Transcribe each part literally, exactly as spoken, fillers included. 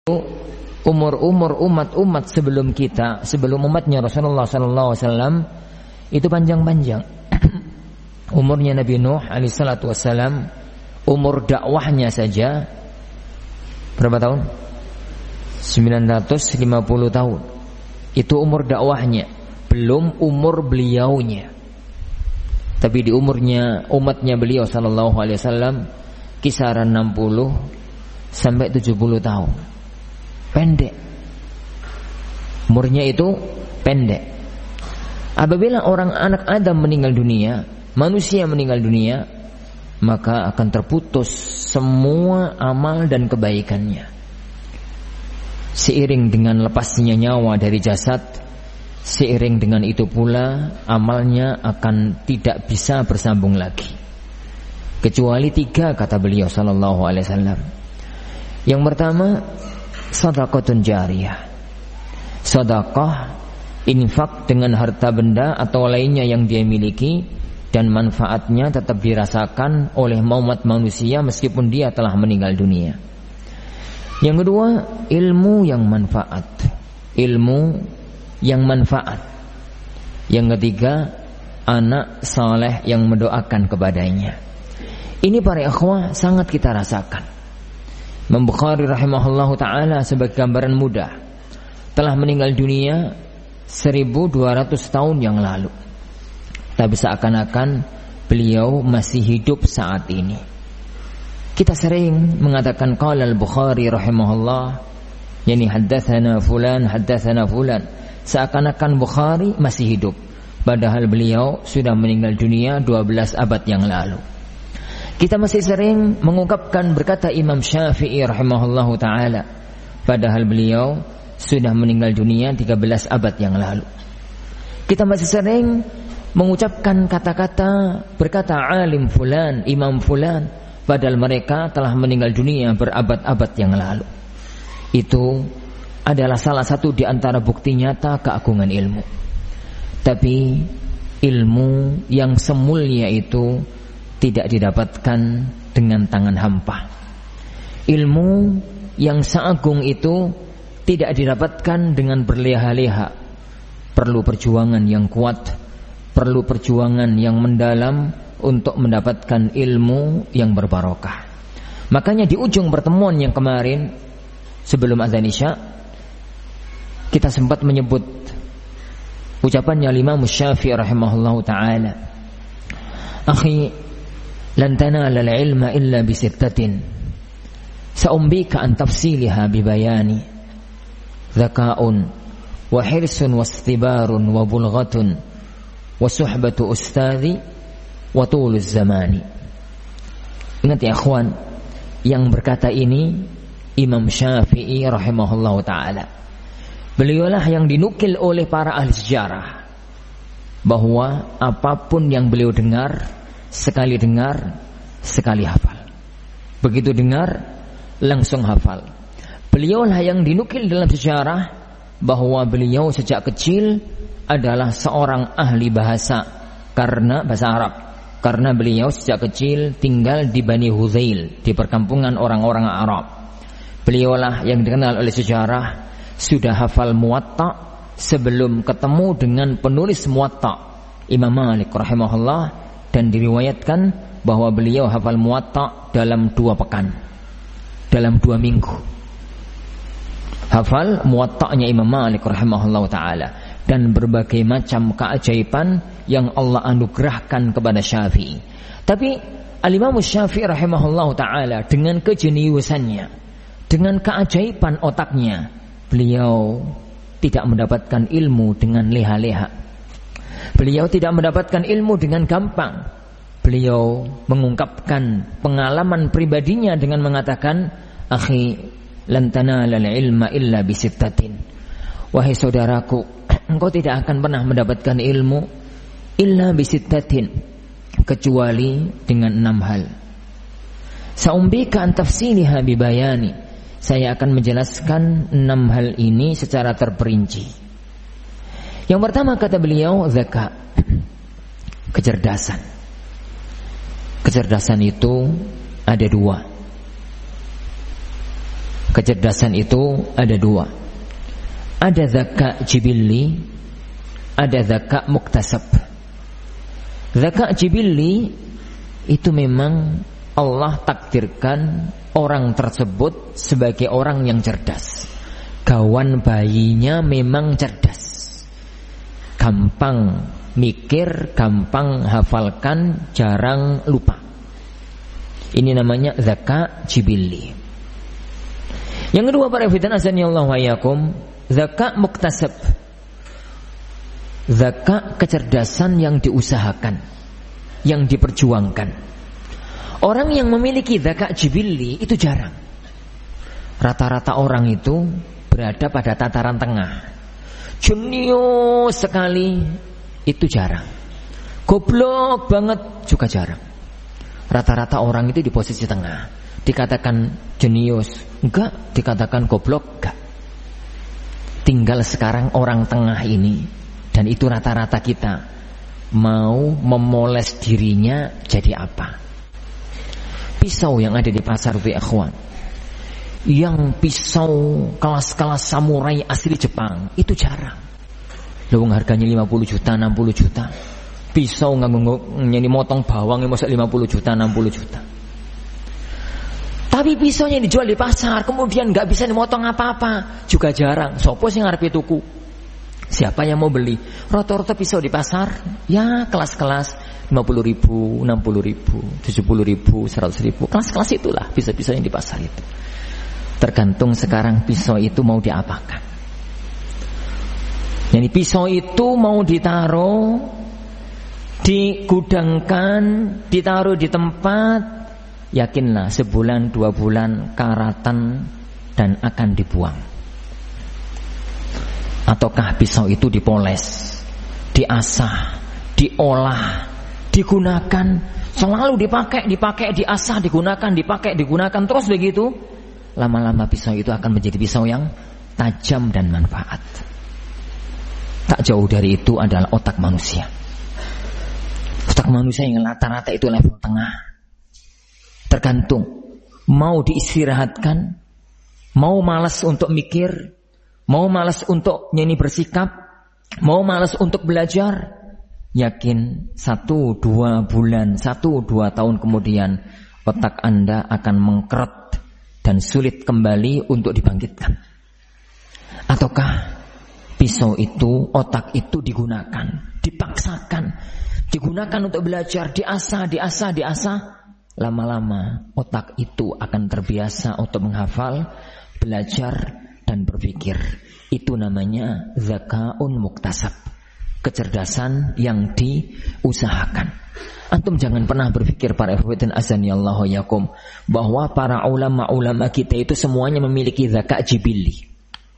umur-umur umat-umat sebelum kita, sebelum umatnya Rasulullah sallallahu alaihi wasallam itu panjang-panjang. Umurnya Nabi Nuh alaihi salatu wassalam, umur dakwahnya saja berapa tahun? sembilan ratus lima puluh tahun. Itu umur dakwahnya, belum umur beliaunya. Tapi di umurnya umatnya beliau sallallahu alaihi wasallam kisaran enam puluh sampai tujuh puluh tahun. Pendek. Umurnya itu pendek. Apabila orang anak Adam meninggal dunia, manusia meninggal dunia, maka akan terputus semua amal dan kebaikannya. Seiring dengan lepasnya nyawa dari jasad, seiring dengan itu pula amalnya akan tidak bisa bersambung lagi. Kecuali tiga, kata beliau sallallahu alaihi wasallam. Yang pertama, sedekahun jariyah. Sedekah, infak dengan harta benda atau lainnya yang dia miliki dan manfaatnya tetap dirasakan oleh umat manusia meskipun dia telah meninggal dunia. Yang kedua, ilmu yang manfaat. Ilmu yang manfaat. Yang ketiga, anak saleh yang mendoakan kepadanya. Ini para ikhwah sangat kita rasakan. Imam Bukhari rahimahullahu ta'ala sebagai gambaran mudah telah meninggal dunia seribu dua ratus tahun yang lalu. Tapi seakan-akan beliau masih hidup saat ini. Kita sering mengatakan qala al-Bukhari rahimahullah, yani haddatsana fulan, haddatsana fulan. Seakan-akan Bukhari masih hidup, padahal beliau sudah meninggal dunia dua belas abad yang lalu. Kita masih sering mengungkapkan berkata Imam Syafi'i rahimahullahu ta'ala, padahal beliau sudah meninggal dunia tiga belas abad yang lalu. Kita masih sering mengucapkan kata-kata berkata alim fulan, imam fulan, padahal mereka telah meninggal dunia berabad-abad yang lalu. Itu adalah salah satu di antara bukti nyata keagungan ilmu. Tapi ilmu yang semulia itu tidak didapatkan dengan tangan hampa. Ilmu yang seagung itu tidak didapatkan dengan berleha-leha. Perlu perjuangan yang kuat, perlu perjuangan yang mendalam untuk mendapatkan ilmu yang berbarokah. Makanya di ujung pertemuan yang kemarin sebelum azan Isya, kita sempat menyebut ucapannya Imam Syafi'i rahimahullahu ta'ala, akhi lan tanala al-ilma illa bi sittatin sa'umbika an tafsilha bi bayani dzaka'un wa hirsun wastibarun wa bulghatun wa suhbatu ustadhi wa tuluz zamani. Ingat ya akhwan, yang berkata ini Imam Syafi'i rahimahullahu ta'ala. Beliaulah yang dinukil oleh para ahli sejarah bahwa apapun yang beliau dengar, sekali dengar, sekali hafal. Begitu dengar, langsung hafal. Beliaulah yang dinukil dalam sejarah bahwa beliau sejak kecil adalah seorang ahli bahasa karena bahasa Arab. Karena beliau sejak kecil tinggal di Bani Hudzail, di perkampungan orang-orang Arab. Beliaulah yang dikenal oleh sejarah sudah hafal Muwatta sebelum ketemu dengan penulis Muwatta, Imam Malik rahimahullah. Dan diriwayatkan bahwa beliau hafal Muwatta dalam dua pekan, dalam dua minggu. Hafal Muwatta'nya Imam Malik rahimahullah ta'ala. Dan berbagai macam keajaiban yang Allah anugerahkan kepada Syafi'i. Tapi Al-Imam Syafi'i rahimahullah ta'ala dengan kejeniusannya, dengan keajaiban otaknya, beliau tidak mendapatkan ilmu dengan leha-leha. Beliau tidak mendapatkan ilmu dengan gampang. Beliau mengungkapkan pengalaman pribadinya dengan mengatakan, akhi lan tanalal ilma illa bisittatin. Wahai saudaraku, engkau tidak akan pernah mendapatkan ilmu illa bisittatin, kecuali dengan enam hal. Sa'umbika an tafsiliha bibayani. Saya akan menjelaskan enam hal ini secara terperinci. Yang pertama kata beliau, zaka, kecerdasan. Kecerdasan itu ada dua. Kecerdasan itu ada dua. Ada zaka jibilli, ada zaka muktasab. Zaka jibilli itu memang Allah takdirkan orang tersebut sebagai orang yang cerdas. Gawan bayinya memang cerdas, gampang mikir, gampang hafalkan, jarang lupa. Ini namanya zaka jibilli. Yang kedua, para fitan azanillahu wa iyyakum, zaka muktasab. Zaka kecerdasan yang diusahakan, yang diperjuangkan. Orang yang memiliki zaka jibilli itu jarang. Rata-rata orang itu berada pada tataran tengah. Jenius sekali itu jarang. Goblok banget juga jarang. Rata-rata orang itu di posisi tengah. Dikatakan jenius enggak, dikatakan goblok enggak. Tinggal sekarang orang tengah ini, dan itu rata-rata kita, mau memoles dirinya jadi apa? Pisau yang ada di pasar bi akhwan, yang pisau kelas-kelas samurai asli Jepang itu jarang. Lawang harganya lima puluh juta, enam puluh juta. Pisau nganggo nyeni motong bawang mosok lima puluh juta, enam puluh juta. Tapi pisaunya dijual di pasar, kemudian enggak bisa dimotong apa-apa, juga jarang. Sopo sing ngarepe tuku? Siapa yang mau beli? Rata-rata pisau di pasar ya kelas-kelas lima puluh ribu, enam puluh ribu, tujuh puluh ribu, seratus ribu. Kelas-kelas itulah pisau-pisau yang di pasar itu. Tergantung sekarang pisau itu mau diapakan. Jadi pisau itu mau ditaruh, digudangkan, ditaruh di tempat, yakinlah sebulan dua bulan karatan dan akan dibuang. Ataukah pisau itu dipoles, diasah, diolah, digunakan, selalu dipakai, dipakai, diasah, digunakan, dipakai, digunakan terus begitu. Lama-lama pisau itu akan menjadi pisau yang tajam dan manfaat. Tak jauh dari itu adalah otak manusia. Otak manusia yang rata-rata itu level tengah. Tergantung mau diistirahatkan, mau malas untuk mikir, mau malas untuk nyanyi bersikap, mau malas untuk belajar. Yakin satu dua bulan, satu dua tahun kemudian otak Anda akan mengkeret dan sulit kembali untuk dibangkitkan. Ataukah pisau itu, otak itu digunakan, dipaksakan, digunakan untuk belajar, diasah, diasah, diasah. Lama-lama otak itu akan terbiasa untuk menghafal, belajar, dan berpikir. Itu namanya zakaun muktasab, kecerdasan yang diusahakan. Antum jangan pernah berpikir, para ikhwatin azanillahu wa iyyakum, bahwa para ulama-ulama kita itu semuanya memiliki zakat jibilli.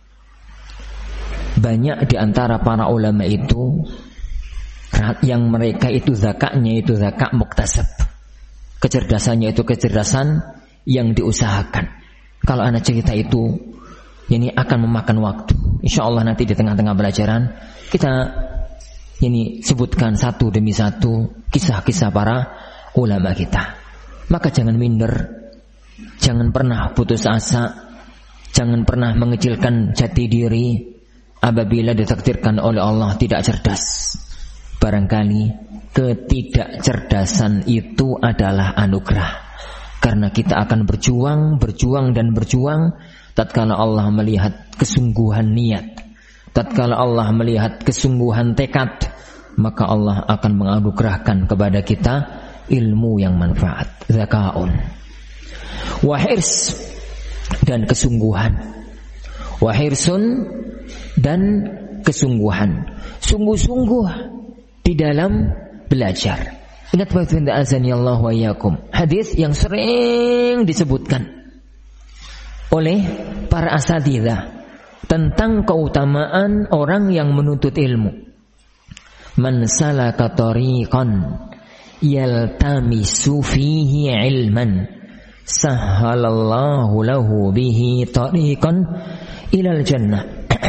Banyak di antara para ulama itu yang mereka itu zakatnya itu zakat muktasab. Kecerdasannya itu kecerdasan yang diusahakan. Kalau anak cerita itu ini akan memakan waktu. Insyaallah nanti di tengah-tengah pelajaran kita ini sebutkan satu demi satu kisah-kisah para ulama kita. Maka jangan minder, jangan pernah putus asa, jangan pernah mengecilkan jati diri apabila ditakdirkan oleh Allah tidak cerdas. Barangkali ketidakcerdasan itu adalah anugerah, karena kita akan berjuang, berjuang dan berjuang. Tatkala Allah melihat kesungguhan niat, tatkala Allah melihat kesungguhan tekad, maka Allah akan menganugerahkan kepada kita ilmu yang manfaat, zakaun, wahirs dan kesungguhan, wahirsun dan kesungguhan, sungguh-sungguh di dalam belajar. Ingat baik-baik azanillahu wa iyyakum, hadis yang sering disebutkan oleh para asatidzah tentang keutamaan orang yang menuntut ilmu. Man salaka tariqan yaltamisu fihi ilman sahhalallahu lahu bihi tariqan ilal jannah.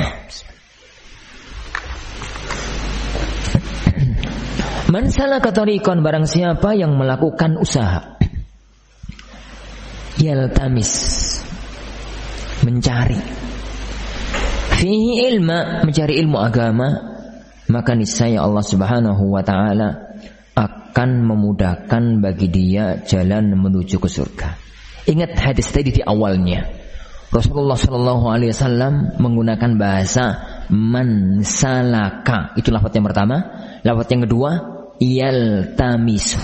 Man salaka tariqan, barang siapa yang melakukan usaha, yaltamis, mencari fihi ilma, mencari ilmu agama, maka niscaya Allah Subhanahu wa taala akan memudahkan bagi dia jalan menuju ke surga. Ingat hadis tadi di awalnya, Rasulullah Shallallahu Alaihi Wasallam menggunakan bahasa man salaka, itu lafaz yang pertama. Lafaz yang kedua yaltamisu.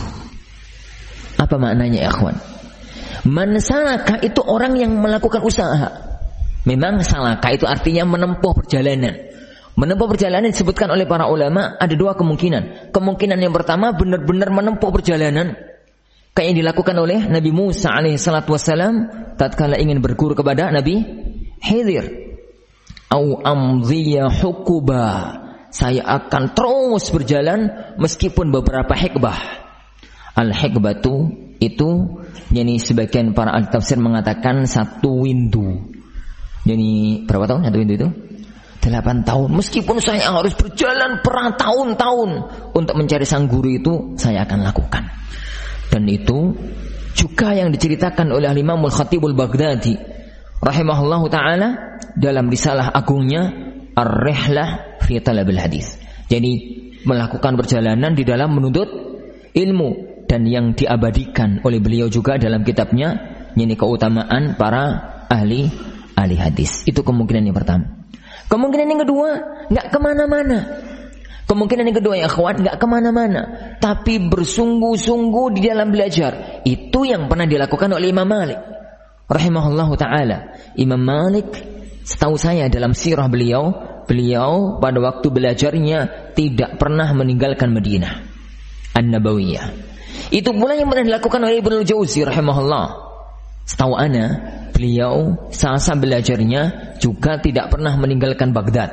Apa maknanya ya akhwan? Man salaka itu orang yang melakukan usaha. Memang salaka itu artinya menempuh perjalanan. Menempuh perjalanan disebutkan oleh para ulama ada dua kemungkinan. Kemungkinan yang pertama benar-benar menempuh perjalanan, kayak yang dilakukan oleh Nabi Musa alaihi salatu wassalam tatkala ingin berguru kepada Nabi Khidir. Au amdhiya hukuba, saya akan terus berjalan meskipun beberapa hikbah. Al-hikbatu itu, yani sebagian para ahli tafsir mengatakan satu windu. Jadi berapa tahun satu windu itu? Delapan tahun. Meskipun saya harus berjalan bertahun-tahun untuk mencari sang guru itu, saya akan lakukan. Dan itu juga yang diceritakan oleh Imam Al-Khatibul Baghdadi rahimahullahu ta'ala dalam risalah agungnya Ar-Rihlah fi Talabil Hadis. Jadi melakukan perjalanan di dalam menuntut ilmu, dan yang diabadikan oleh beliau juga dalam kitabnya ini keutamaan para ahli ahli hadis. Itu kemungkinan yang pertama. Kemungkinan yang kedua, nggak kemana-mana. Kemungkinan yang kedua ya akhwat, nggak kemana-mana, tapi bersungguh-sungguh di dalam belajar. Itu yang pernah dilakukan oleh Imam Malik rahimahullahu ta'ala. Imam Malik, setahu saya dalam sirah beliau, beliau pada waktu belajarnya tidak pernah meninggalkan Madinah An-Nabawiyah. Itu pula yang pernah dilakukan oleh Ibnu Jauzi rahimahullah. Setahu ana, beliau saat belajarnya juga tidak pernah meninggalkan Baghdad.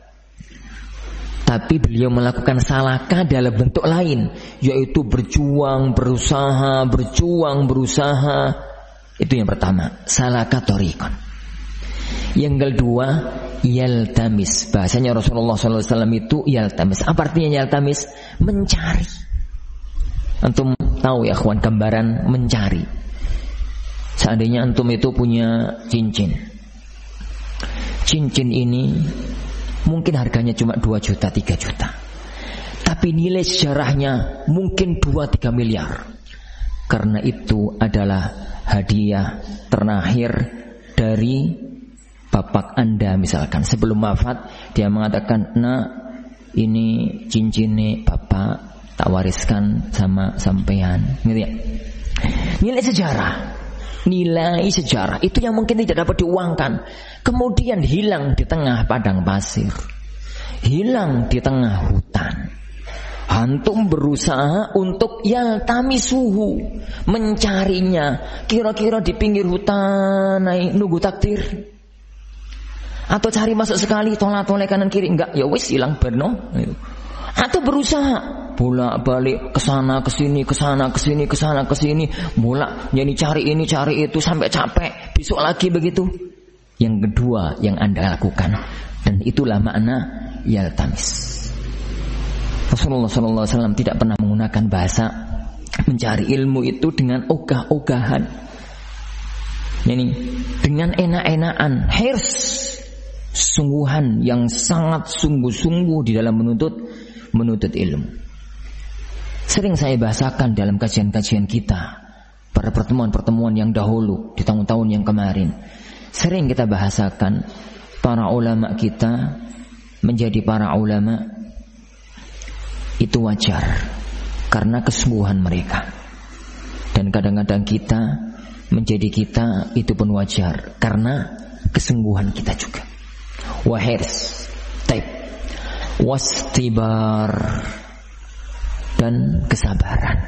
Tapi beliau melakukan salaka dalam bentuk lain, yaitu berjuang, berusaha, berjuang, berusaha. Itu yang pertama, salaka thariqan. Yang kedua, yaltamis. Bahasanya Rasulullah shallallahu alaihi wasallam itu yaltamis. Apa artinya yaltamis? Mencari. Antum tahu ya kawan, gambaran mencari. Seandainya antum itu punya cincin, cincin ini mungkin harganya cuma dua juta, tiga juta, tapi nilai sejarahnya mungkin dua tiga miliar. Karena itu adalah hadiah terakhir dari bapak anda. Misalkan sebelum wafat dia mengatakan, nah ini cincinnya bapak tak wariskan sama sampean, gitu ya. Nilai sejarah, nilai sejarah itu yang mungkin tidak dapat diuangkan, kemudian hilang di tengah padang pasir, hilang di tengah hutan. Antum berusaha untuk yaltamisuhu, mencarinya. Kira-kira di pinggir hutan naik nunggu takdir, atau cari masuk sekali tolak-tolak kanan kiri, enggak, ya wis hilang berno. Atau berusaha bolak-balik ke sana ke sini, ke sana ke sini, ke sana ke sini, bolak jadi cari ini cari itu sampai capek, besok lagi begitu. Yang kedua yang Anda lakukan, dan itulah makna yaltamis. Rasulullah shallallahu alaihi wasallam tidak pernah menggunakan bahasa mencari ilmu itu dengan ogah-ogahan, yani dengan enak-enakan, hirs, sungguhan yang sangat sungguh-sungguh di dalam menuntut menuntut ilmu. Sering saya bahasakan dalam kajian-kajian kita pada pertemuan-pertemuan yang dahulu di tahun-tahun yang kemarin. Sering kita bahasakan para ulama kita menjadi para ulama itu wajar karena kesungguhan mereka, dan kadang-kadang kita menjadi kita itu pun wajar karena kesungguhan kita juga. Wahirs, taib, wastibar, dan kesabaran.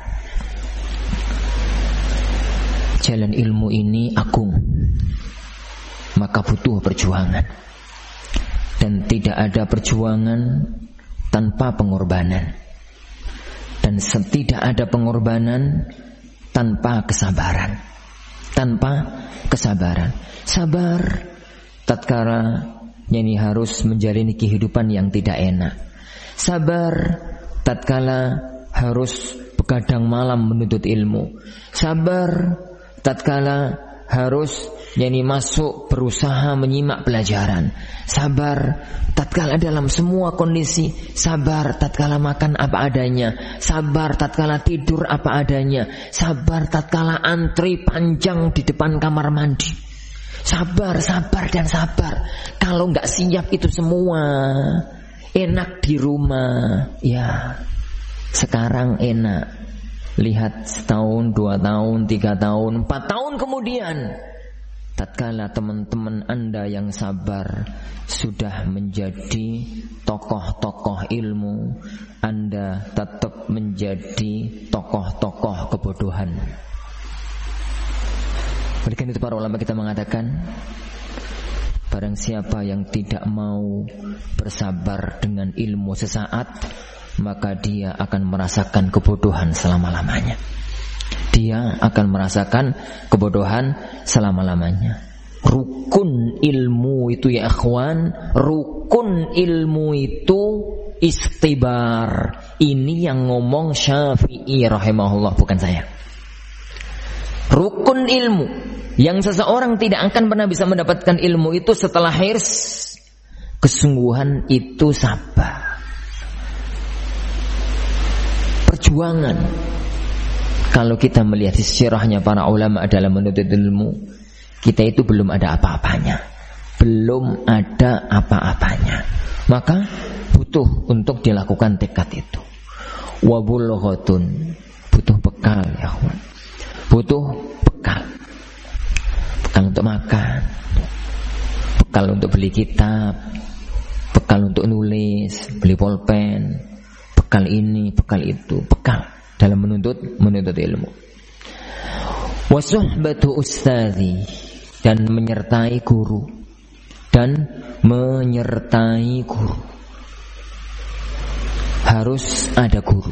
Jalan ilmu ini agung, maka butuh perjuangan, dan tidak ada perjuangan tanpa pengorbanan, dan tidak ada pengorbanan tanpa kesabaran. Tanpa kesabaran, sabar tatkala yani harus menjalani kehidupan yang tidak enak, sabar tatkala harus begadang malam menuntut ilmu, sabar tatkala harus yani masuk berusaha menyimak pelajaran. Sabar tatkala dalam semua kondisi, sabar tatkala makan apa adanya, sabar tatkala tidur apa adanya, sabar tatkala antri panjang di depan kamar mandi. Sabar, sabar dan sabar. Kalau nggak siap itu semua, enak di rumah, ya sekarang enak. Lihat setahun, dua tahun, tiga tahun, empat tahun kemudian, tatkala teman-teman Anda yang sabar sudah menjadi tokoh-tokoh ilmu, Anda tetap menjadi tokoh-tokoh kebodohan. Oleh karena itu para ulama kita mengatakan, barang siapa yang tidak mau bersabar dengan ilmu sesaat, maka dia akan merasakan kebodohan selama-lamanya. Dia akan merasakan kebodohan selama-lamanya. Rukun ilmu itu ya ikhwan, rukun ilmu itu ikhtibar. Ini yang ngomong Syafi'i rahimahullah, bukan saya. Rukun ilmu yang seseorang tidak akan pernah bisa mendapatkan ilmu itu setelah hirs, kesungguhan itu sabar. Perjuangan. Kalau kita melihat sirahnya para ulama dalam menuntut ilmu, kita itu belum ada apa-apanya, belum ada apa-apanya. Maka butuh untuk dilakukan tekad itu. Wabulghatun, butuh bekal ya kawan. Butuh bekal. Bekal untuk makan, bekal untuk beli kitab, bekal untuk nulis, beli pulpen, bekal ini, bekal itu, bekal dalam menuntut menuntut ilmu. Wasuhbatu ustadzi, dan menyertai guru, dan menyertai guru. Harus ada guru.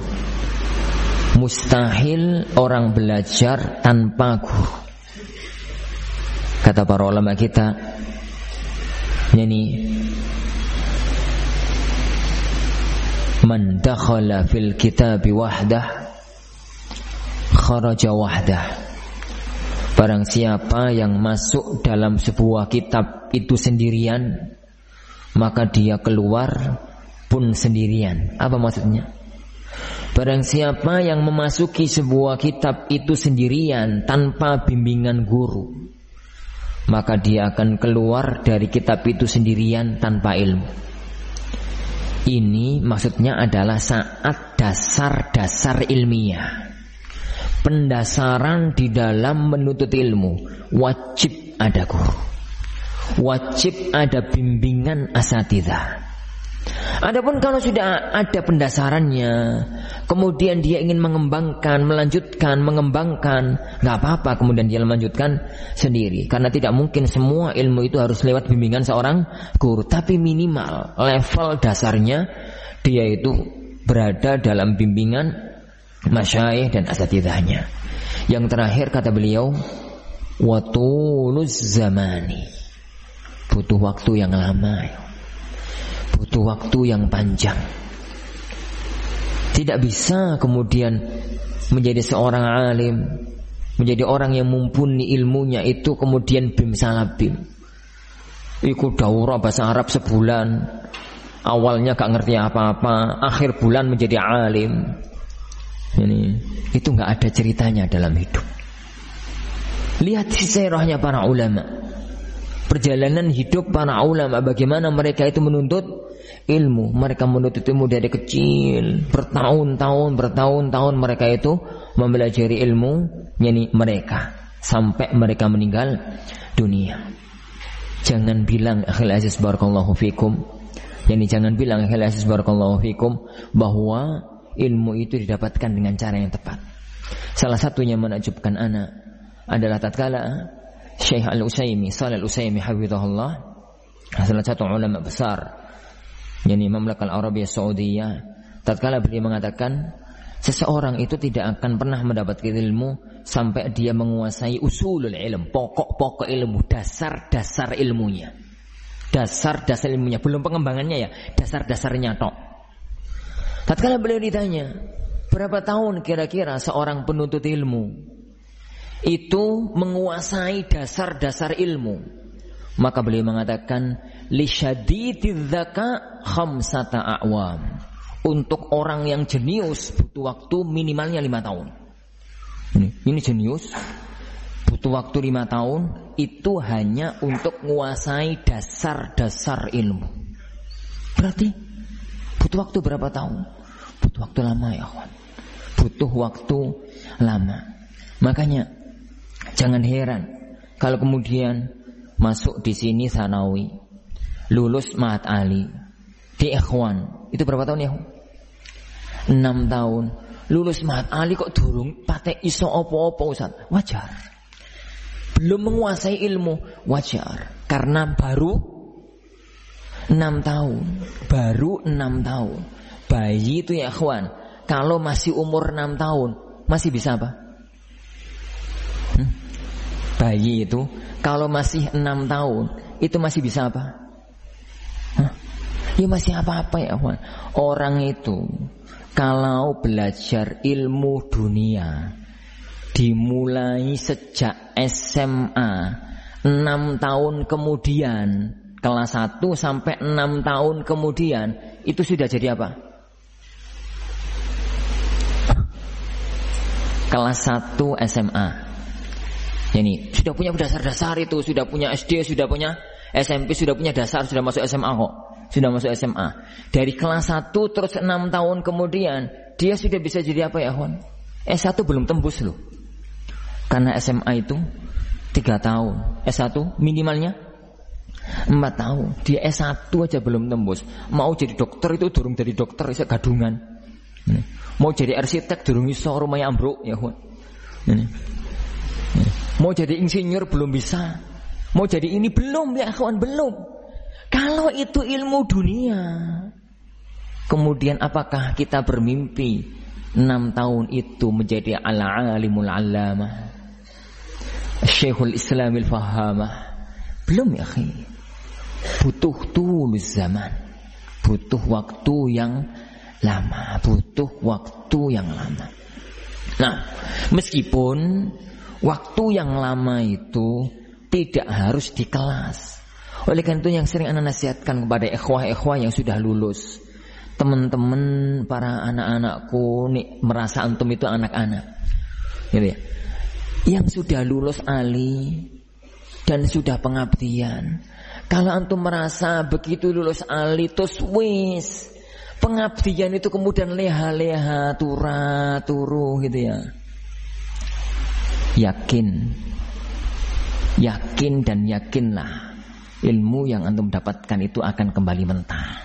Mustahil orang belajar tanpa guru. Kata para ulama kita, yani man dakhala fil kitabi wahdah kharaja wahdah. Barang siapa yang masuk dalam sebuah kitab itu sendirian, maka dia keluar pun sendirian. Apa maksudnya? Barang siapa yang memasuki sebuah kitab itu sendirian tanpa bimbingan guru, maka dia akan keluar dari kitab itu sendirian tanpa ilmu. Ini maksudnya adalah saat dasar-dasar ilmiah, pendasaran di dalam menuntut ilmu. Wajib ada guru, wajib ada bimbingan asatidzah. Adapun kalau sudah ada pendasarannya, kemudian dia ingin mengembangkan, melanjutkan, mengembangkan, nggak apa-apa, kemudian dia melanjutkan sendiri. Karena tidak mungkin semua ilmu itu harus lewat bimbingan seorang guru, tapi minimal level dasarnya dia itu berada dalam bimbingan masyayikh dan asatidahnya. Yang terakhir kata beliau, watuluz zamani, butuh waktu yang lama, butuh waktu yang panjang. Tidak bisa kemudian menjadi seorang alim, menjadi orang yang mumpuni ilmunya itu kemudian bim salah bim. Ikut daurah bahasa Arab sebulan, awalnya gak ngerti apa-apa, akhir bulan menjadi alim. Ini itu nggak ada ceritanya dalam hidup. Lihat sirahnya para ulama, perjalanan hidup para ulama, bagaimana mereka itu menuntut ilmu. Mereka menuntut ilmu dari kecil, bertahun-tahun, bertahun-tahun mereka itu mempelajari ilmu, yakni mereka sampai mereka meninggal dunia. Jangan bilang akhil aziz barakallahu fikum, yakni jangan bilang akhil aziz barakallahu fikum bahwa ilmu itu didapatkan dengan cara yang tepat. Salah satunya menakjubkan anak adalah tatkala Syekh Al-Utsaimin, Shalih Al-Utsaimin hafizahullah, salah satu ulama besar yakni Mamlakah Al-Arabiyah Saudiyah, tatkala beliau mengatakan seseorang itu tidak akan pernah mendapatkan ilmu sampai dia menguasai usulul ilm, pokok-pokok ilmu, dasar-dasar ilmunya. Dasar-dasar ilmunya, belum pengembangannya ya, dasar-dasarnya tok. Tatkala beliau ditanya, berapa tahun kira-kira seorang penuntut ilmu itu menguasai dasar-dasar ilmu. Maka beliau mengatakan li syadididz dzaka khamsata a'wam. Untuk orang yang jenius butuh waktu minimalnya lima tahun. Ini, ini jenius butuh waktu lima tahun itu hanya untuk menguasai dasar-dasar ilmu. Berarti butuh waktu berapa tahun? Butuh waktu lama ya kawan. Butuh waktu lama. Makanya jangan heran kalau kemudian masuk di sini sanawi, lulus Ma'had Ali di Ikhwan, itu berapa tahun ya? enam tahun. Lulus Ma'had Ali kok durung patek iso opo-opo Ustaz? Wajar. Belum menguasai ilmu, wajar. Karena baru enam tahun. Baru enam tahun. Bayi itu ya Ikhwan, kalau masih umur enam tahun masih bisa apa? Hmm? Bayi itu kalau masih enam tahun itu masih bisa apa? Hah? Ya masih apa-apa ya Ikhwan. Orang itu kalau belajar ilmu dunia dimulai sejak S M A enam tahun kemudian, kelas satu sampai enam tahun kemudian, itu sudah jadi apa? Kelas satu S M A. Ini sudah punya dasar-dasar itu, sudah punya S D, sudah punya S M P, sudah punya dasar, sudah masuk S M A kok. Sudah masuk S M A. Dari kelas satu terus enam tahun kemudian dia sudah bisa jadi apa ya kawan? S satu belum tembus loh. Karena S M A itu tiga tahun, S satu minimalnya empat tahun. Dia S satu aja belum tembus. Mau jadi dokter itu durung jadi dokter, bisa gadungan. Mau jadi arsitek durung iso, rumahnya ambruk ya kawan. Mau jadi insinyur belum bisa. Mau jadi ini belum ya kawan, belum. Kalau itu ilmu dunia, kemudian apakah kita bermimpi enam tahun itu menjadi al-alimul allamah, Syekhul Islamil Fahamah? Belum ya akhi. Butuh tulus zaman, butuh waktu yang lama, butuh waktu yang lama. Nah, meskipun waktu yang lama itu tidak harus di kelas. Oleh karena itu yang sering anak nasihatkan kepada ikhwah-ikhwah yang sudah lulus, teman-teman para anak-anakku nih, merasa antum itu anak-anak, gitu ya, yang sudah lulus ali dan sudah pengabdian. Kalau antum merasa begitu lulus ali terus wis pengabdian itu kemudian leha-leha, tura turu gitu ya, yakin, yakin dan yakinlah ilmu yang antum dapatkan itu akan kembali mentah.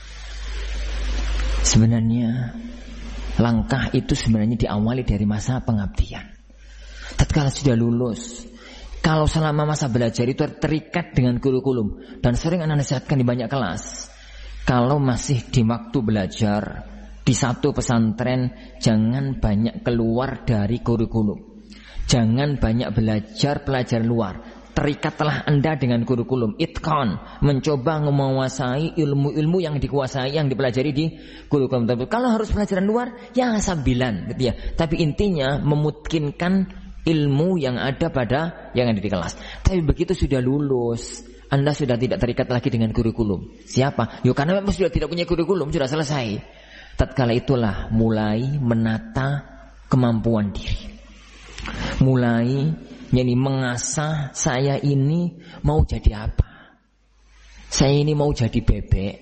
Sebenarnya langkah itu sebenarnya diawali dari masa pengabdian. Tatkala sudah lulus, kalau selama masa belajar itu terikat dengan kurikulum, dan sering anak nasihatkan di banyak kelas, kalau masih di waktu belajar di satu pesantren, jangan banyak keluar dari kurikulum, jangan banyak belajar pelajaran luar. Terikatlah Anda dengan kurikulum, itqan, mencoba menguasai ilmu-ilmu yang dikuasai, yang dipelajari di kurikulum tersebut. Kalau harus pelajaran luar, ya sabilan, gitu ya. Tapi intinya memungkinkan ilmu yang ada pada yang ada di kelas. Tapi begitu sudah lulus, Anda sudah tidak terikat lagi dengan kurikulum. Siapa? Yo karena memang sudah tidak punya kurikulum, sudah selesai. Tatkala itulah mulai menata kemampuan diri, mulai jadi mengasah, saya ini mau jadi apa? Saya ini mau jadi bebek,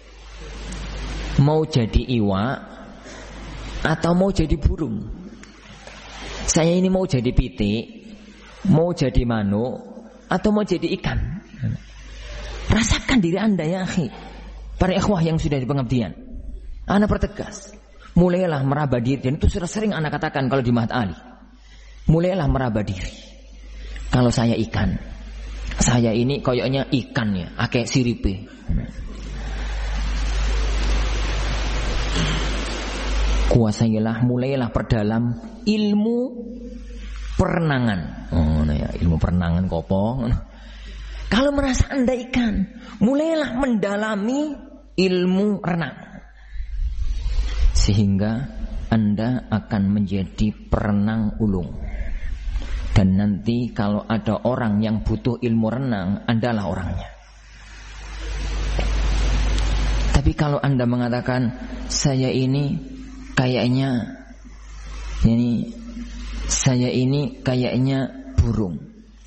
mau jadi iwak, atau mau jadi burung? Saya ini mau jadi pitik, mau jadi manuk, atau mau jadi ikan? Rasakan diri Anda ya akhi, para ikhwah yang sudah di pengabdian. Ana pertegas, mulailah meraba diri. Dan itu sudah sering ana katakan kalau di Ma'had Ali. Mulailah meraba diri. Kalau saya ikan, saya ini koyoknya ikan ya, akeh siripe. Kuasailah, mulailah perdalam ilmu perenangan. Oh, nah ya, ilmu perenangan kopo. Kalau merasa Anda ikan, mulailah mendalami ilmu renang, sehingga Anda akan menjadi perenang ulung. Dan nanti kalau ada orang yang butuh ilmu renang, Andalah orangnya. Tapi kalau Anda mengatakan saya ini kayaknya ini saya ini kayaknya burung,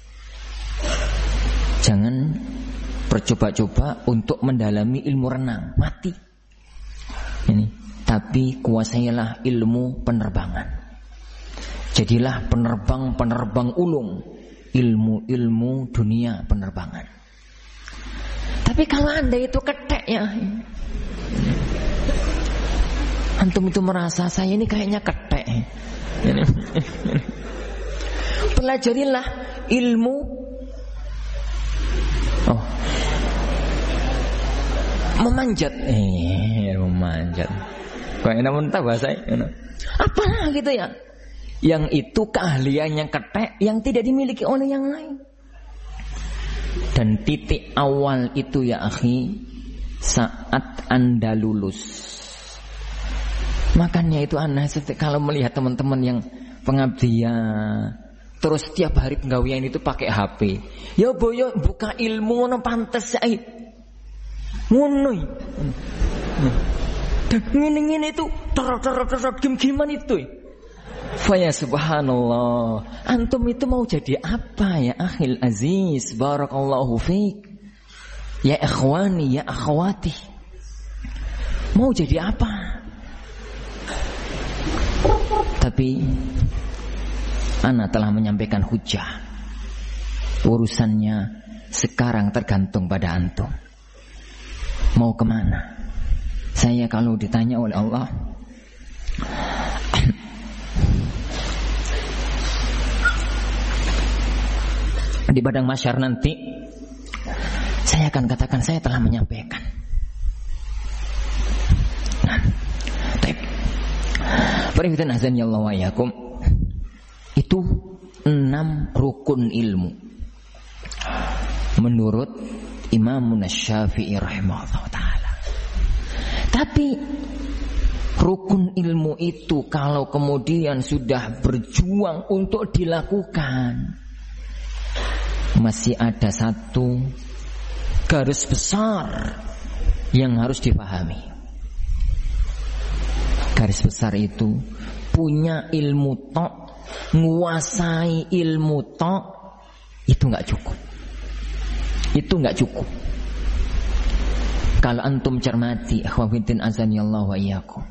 jangan bercoba-coba untuk mendalami ilmu renang, mati. Ini, tapi kuasailah ilmu penerbangan. Jadilah penerbang-penerbang ulung, ilmu-ilmu dunia penerbangan. Tapi kalau Anda itu ketek ya, antum itu merasa saya ini kayaknya ketek. Pelajarilah ilmu oh, memanjat. Eh, memanjat. Kok enak mentah bahasa ini? Apa gitu ya? Yang itu keahliannya ketek yang tidak dimiliki oleh yang lain. Dan titik awal itu ya akhi, saat Anda lulus. Makanya itu aneh kalau melihat teman-teman yang pengabdian terus setiap hari penggawean itu pakai H P. Ya boyo buka ilmu ngono pantes ae. Ngono. Dan ngene-ngene itu terot-terot game-gamean itu. Faya subhanallah, antum itu mau jadi apa ya akhil aziz, barakallahu fiik. Ya ikhwani, ya akhwati, mau jadi apa? Tapi ana telah menyampaikan hujah. Urusannya sekarang tergantung pada antum. Mau kemana? Saya kalau ditanya oleh Allah, di padang mahsyar nanti, saya akan katakan saya telah menyampaikan. Nah, baik. Perhatikan azan ya Allah wa yakum. Itu enam rukun ilmu menurut Imam Syafi'i rahimahullah ta'ala. Tapi rukun ilmu itu kalau kemudian sudah berjuang untuk dilakukan, masih ada satu garis besar yang harus dipahami. Garis besar itu punya ilmu tok, nguasai ilmu tok, itu gak cukup. Itu gak cukup. Kalau antum cermati, akhwafiddin azanillahu wa iyyakum,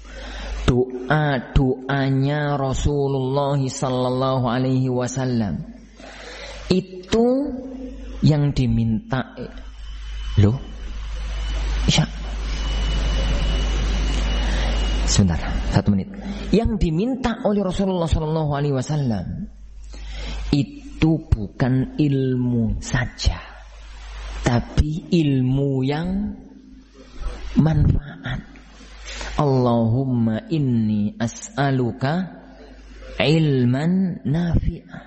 doa-doanya Rasulullah sallallahu alaihi wasallam itu yang diminta loh. Ya. Sebentar, satu menit. Yang diminta oleh Rasulullah sallallahu alaihi wasallam itu bukan ilmu saja, tapi ilmu yang manfaat. Allahumma inni as'aluka ilman nafi'ah.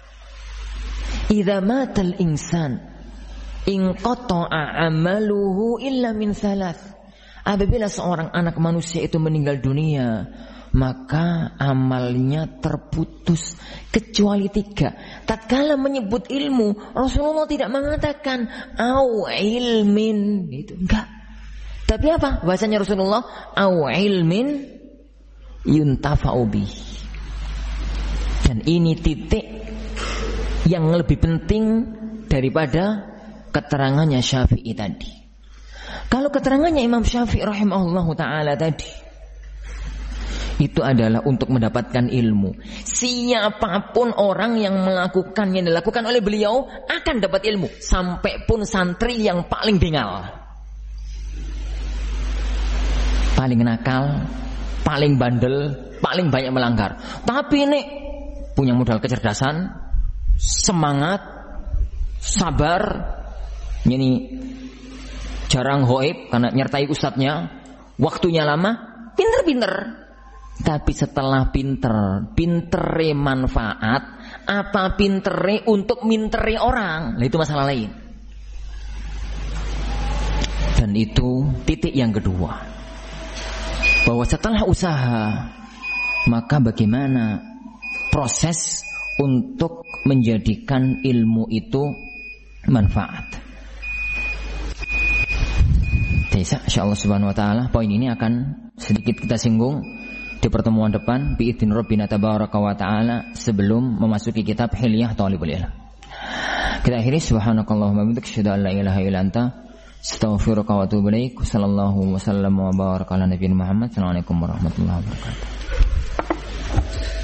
Idza matal insan inqata'a amaluhu illa min thalath. Apabila seorang anak manusia itu meninggal dunia, maka amalnya terputus kecuali tiga. Tatkala menyebut ilmu, Rasulullah tidak mengatakan au ilmin, itu enggak. Tapi apa bahasanya Rasulullah? Au ilmin yuntafa'u bih. Dan ini titik yang lebih penting daripada keterangannya Syafi'i tadi. Kalau keterangannya Imam Syafi'i rahimahullahu ta'ala tadi, itu adalah untuk mendapatkan ilmu. Siapapun orang yang melakukan yang dilakukan oleh beliau akan dapat ilmu, sampai pun santri yang paling bengal, paling nakal, paling bandel, paling banyak melanggar, tapi ini punya modal kecerdasan, semangat, sabar, ini jarang hoib karena nyertai ustadznya, waktunya lama, pinter-pinter. Tapi setelah pinter, pintere manfaat, apa pintere untuk minteri orang, nah itu masalah lain. Dan itu titik yang kedua, bahwa setelah usaha, maka bagaimana proses untuk menjadikan ilmu itu manfaat. Insyaallah subhanahu wa ta'ala poin ini akan sedikit kita singgung di pertemuan depan bi'idzni rabbina tabaraka wa ta'ala sebelum memasuki kitab Hilyah Thalibul Ilm. Kita akhiri subhanakallahumma wa bihamdika asyhadu an la ilaha illa anta astaghfiruka wa atubu ilaik. Sallallahu wasallam wa baraka ala nabiyina Muhammad. Assalamualaikum warahmatullahi wabarakatuh.